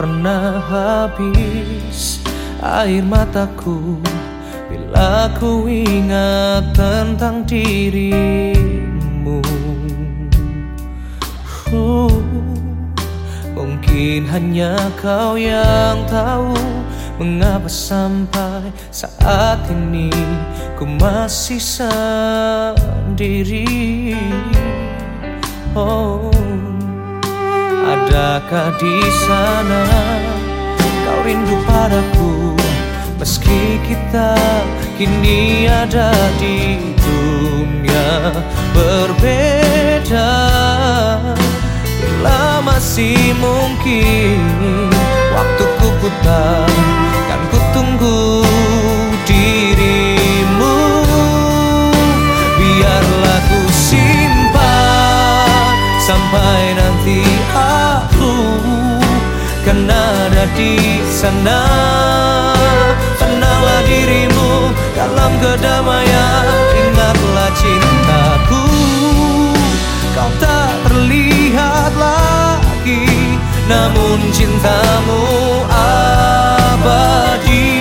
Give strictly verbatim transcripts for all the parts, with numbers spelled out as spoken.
pernah habis air mataku bila ku ingat tentang dirimu. uh, Mungkin hanya kau yang tahu mengapa sampai saat ini ku masih sendiri. Oh, adakah di sana kau rindu padaku, meski kita kini ada di dunia berbeda? Bila masih mungkin waktuku putar, kan ku tunggu dirimu. Biarlah ku simpan sampai nanti aku kan ada di sana. Tenanglah dirimu dalam kedamaian, ingatlah cintaku. Kau tak terlihat lagi, namun cintamu abadi.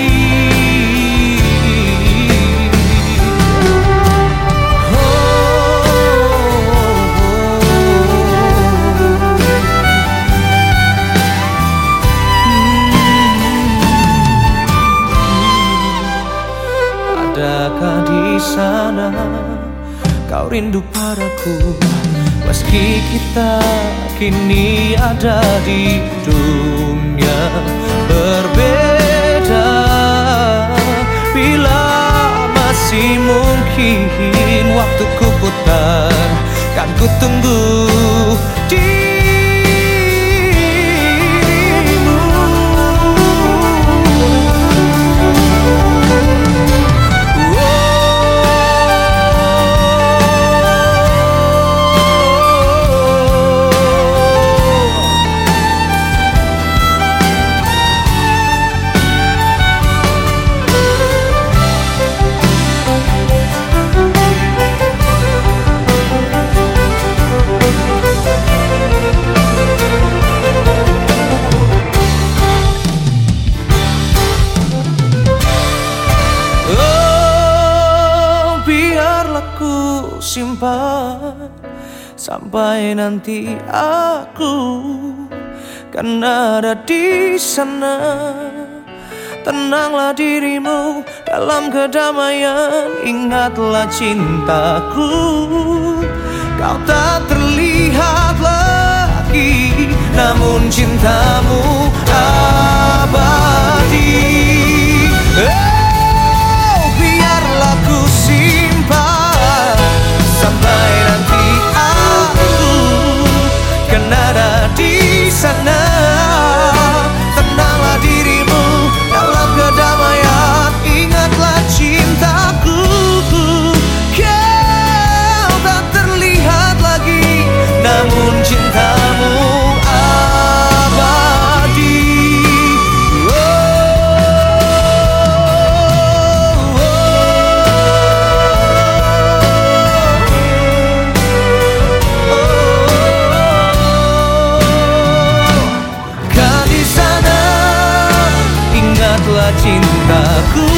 Adakah di sana kau rindu padaku, meski kita kini ada di dunia berbeda? Bila masih mungkin waktuku putar, kan ku tunggu dirimu. Simpan sampai nanti aku kan ada di sana. Tenanglah dirimu dalam kedamaian, ingatlah cintaku. Kau tak terlihat lagi, namun cintamu abadi. Oh, biarlah ku simpan sampai nanti aku kan ada di sana. Tenanglah dirimu dalam kedamaian, ingatlah cintaku. Kau tak terlihat lagi, namun cintamu abadi. Ingatlah cintaku.